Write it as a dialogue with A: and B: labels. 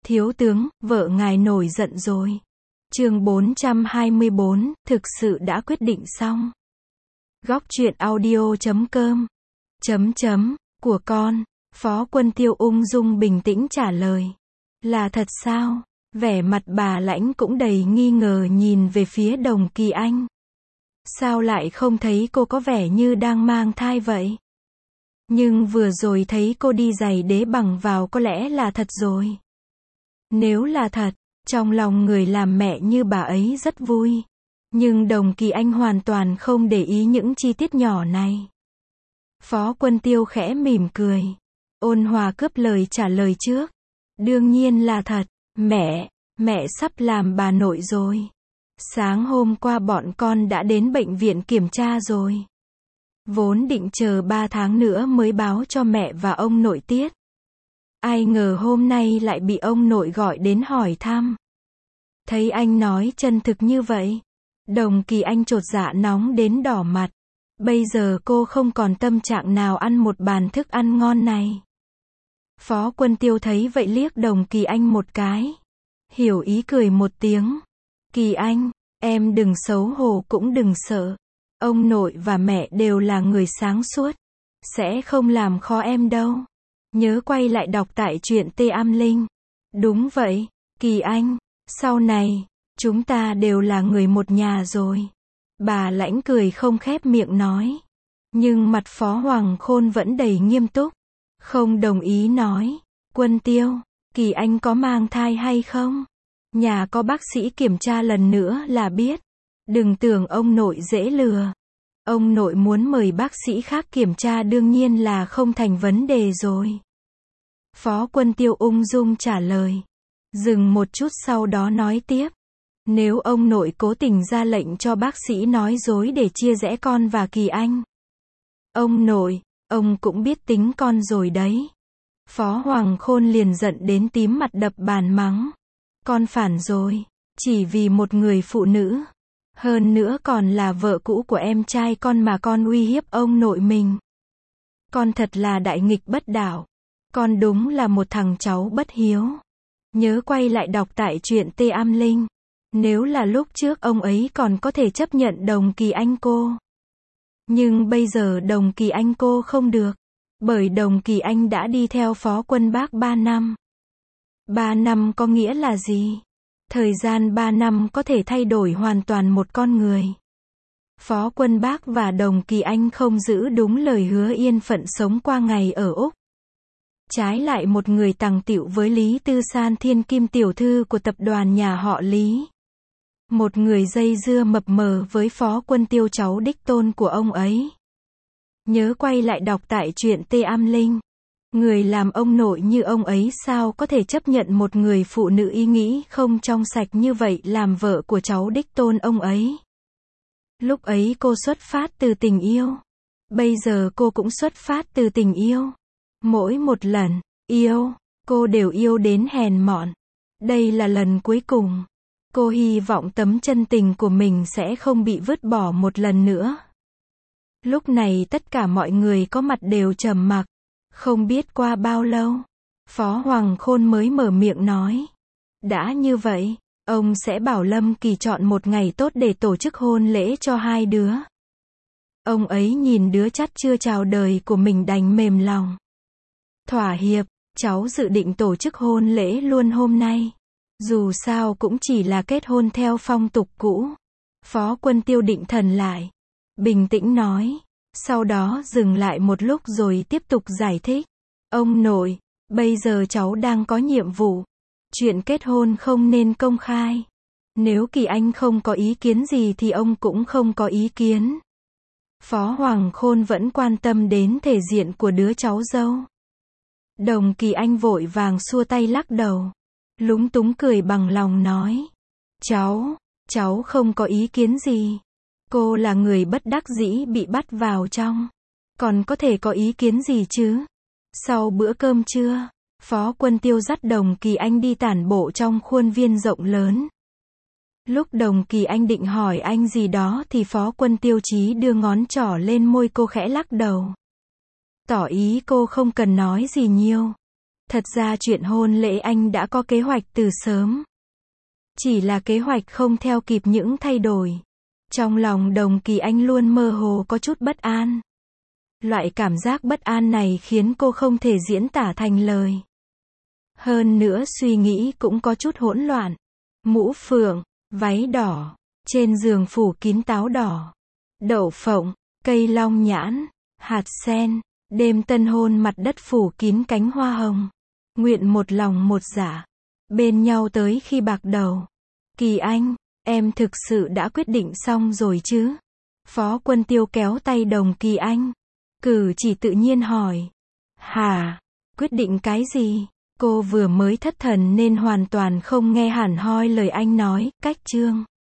A: Thiếu tướng, vợ ngài nổi giận rồi. Chương 424, thực sự đã quyết định xong. Góc truyện audio.com của con. Phó Quân Tiêu ung dung bình tĩnh trả lời. Là thật sao? Vẻ mặt bà Lãnh cũng đầy nghi ngờ nhìn về phía Đồng Kỳ Anh. Sao lại không thấy cô có vẻ như đang mang thai vậy? Nhưng vừa rồi thấy cô đi giày đế bằng vào có lẽ là thật rồi. Nếu là thật, trong lòng người làm mẹ như bà ấy rất vui. Nhưng Đồng Kỳ Anh hoàn toàn không để ý những chi tiết nhỏ này. Phó Quân Tiêu khẽ mỉm cười. Ôn hòa cướp lời trả lời trước. Đương nhiên là thật, mẹ sắp làm bà nội rồi. Sáng hôm qua bọn con đã đến bệnh viện kiểm tra rồi. Vốn định chờ 3 tháng nữa mới báo cho mẹ và ông nội tiết. Ai ngờ hôm nay lại bị ông nội gọi đến hỏi thăm. Thấy anh nói chân thực như vậy, Đồng Kỳ Anh chột dạ nóng đến đỏ mặt. Bây giờ cô không còn tâm trạng nào ăn một bàn thức ăn ngon này. Phó Quân Tiêu thấy vậy liếc Đồng Kỳ Anh một cái. Hiểu ý cười một tiếng. Kỳ Anh, em đừng xấu hổ cũng đừng sợ. Ông nội và mẹ đều là người sáng suốt. Sẽ không làm khó em đâu. Nhớ quay lại đọc tại truyện Tê Am Linh. Đúng vậy, Kỳ Anh, sau này, chúng ta đều là người một nhà rồi. Bà Lãnh cười không khép miệng nói. Nhưng mặt Phó Hoàng Khôn vẫn đầy nghiêm túc. Không đồng ý nói. Quân Tiêu, Kỳ Anh có mang thai hay không? Nhà có bác sĩ kiểm tra lần nữa là biết. Đừng tưởng ông nội dễ lừa. Ông nội muốn mời bác sĩ khác kiểm tra đương nhiên là không thành vấn đề rồi. Phó Quân Tiêu ung dung trả lời. Dừng một chút sau đó nói tiếp. Nếu ông nội cố tình ra lệnh cho bác sĩ nói dối để chia rẽ con và Kỳ Anh. Ông nội, ông cũng biết tính con rồi đấy. Phó Hoàng Khôn liền giận đến tím mặt đập bàn mắng. Con phản rồi, chỉ vì một người phụ nữ. Hơn nữa còn là vợ cũ của em trai con mà con uy hiếp ông nội mình. Con thật là đại nghịch bất đạo. Con đúng là một thằng cháu bất hiếu. Nhớ quay lại đọc tại truyện Tê Am Linh. Nếu là lúc trước ông ấy còn có thể chấp nhận Đồng Kỳ Anh cô. Nhưng bây giờ Đồng Kỳ Anh cô không được. Bởi Đồng Kỳ Anh đã đi theo Phó Quân Bác 3 năm. 3 năm có nghĩa là gì? Thời gian 3 năm có thể thay đổi hoàn toàn một con người. Phó Quân Bác và Đồng Kỳ Anh không giữ đúng lời hứa yên phận sống qua ngày ở Úc. Trái lại một người tằng tịu với Lý Tư San thiên kim tiểu thư của tập đoàn nhà họ Lý. Một người dây dưa mập mờ với Phó Quân Tiêu cháu đích tôn của ông ấy. Nhớ quay lại đọc tại truyện Tê Am Linh. Người làm ông nội như ông ấy sao có thể chấp nhận một người phụ nữ ý nghĩ không trong sạch như vậy làm vợ của cháu đích tôn ông ấy. Lúc ấy cô xuất phát từ tình yêu. Bây giờ cô cũng xuất phát từ tình yêu. Mỗi một lần yêu, cô đều yêu đến hèn mọn. Đây là lần cuối cùng. Cô hy vọng tấm chân tình của mình sẽ không bị vứt bỏ một lần nữa. Lúc này tất cả mọi người có mặt đều trầm mặc. Không biết qua bao lâu, Phó Hoàng Khôn mới mở miệng nói. Đã như vậy, ông sẽ bảo Lâm Kỳ chọn một ngày tốt để tổ chức hôn lễ cho hai đứa. Ông ấy nhìn đứa chắt chưa chào đời của mình đành mềm lòng. Thỏa hiệp, cháu dự định tổ chức hôn lễ luôn hôm nay. Dù sao cũng chỉ là kết hôn theo phong tục cũ. Phó Quân Tiêu định thần lại. Bình tĩnh nói. Sau đó dừng lại một lúc rồi tiếp tục giải thích. Ông nội, bây giờ cháu đang có nhiệm vụ. Chuyện kết hôn không nên công khai. Nếu Kỳ Anh không có ý kiến gì thì ông cũng không có ý kiến. Phó Hoàng Khôn vẫn quan tâm đến thể diện của đứa cháu dâu. Đồng Kỳ Anh vội vàng xua tay lắc đầu. Lúng túng cười bằng lòng nói. Cháu không có ý kiến gì. Cô là người bất đắc dĩ bị bắt vào trong. Còn có thể có ý kiến gì chứ? Sau bữa cơm trưa, Phó Quân Tiêu dắt Đồng Kỳ Anh đi tản bộ trong khuôn viên rộng lớn. Lúc Đồng Kỳ Anh định hỏi anh gì đó thì Phó Quân Tiêu chí đưa ngón trỏ lên môi cô khẽ lắc đầu. Tỏ ý cô không cần nói gì nhiều. Thật ra chuyện hôn lễ anh đã có kế hoạch từ sớm. Chỉ là kế hoạch không theo kịp những thay đổi. Trong lòng Đồng Kỳ Anh luôn mơ hồ có chút bất an. Loại cảm giác bất an này khiến cô không thể diễn tả thành lời. Hơn nữa suy nghĩ cũng có chút hỗn loạn. Mũ phượng, váy đỏ, trên giường phủ kín táo đỏ, đậu phộng, cây long nhãn, hạt sen, đêm tân hôn mặt đất phủ kín cánh hoa hồng. Nguyện một lòng một dạ, bên nhau tới khi bạc đầu. Kỳ Anh, em thực sự đã quyết định xong rồi chứ? Phó Quân Tiêu kéo tay Đồng Kỳ Anh. Cử chỉ tự nhiên hỏi. Hả? Quyết định cái gì? Cô vừa mới thất thần nên hoàn toàn không nghe hẳn hoi lời anh nói, cách chương.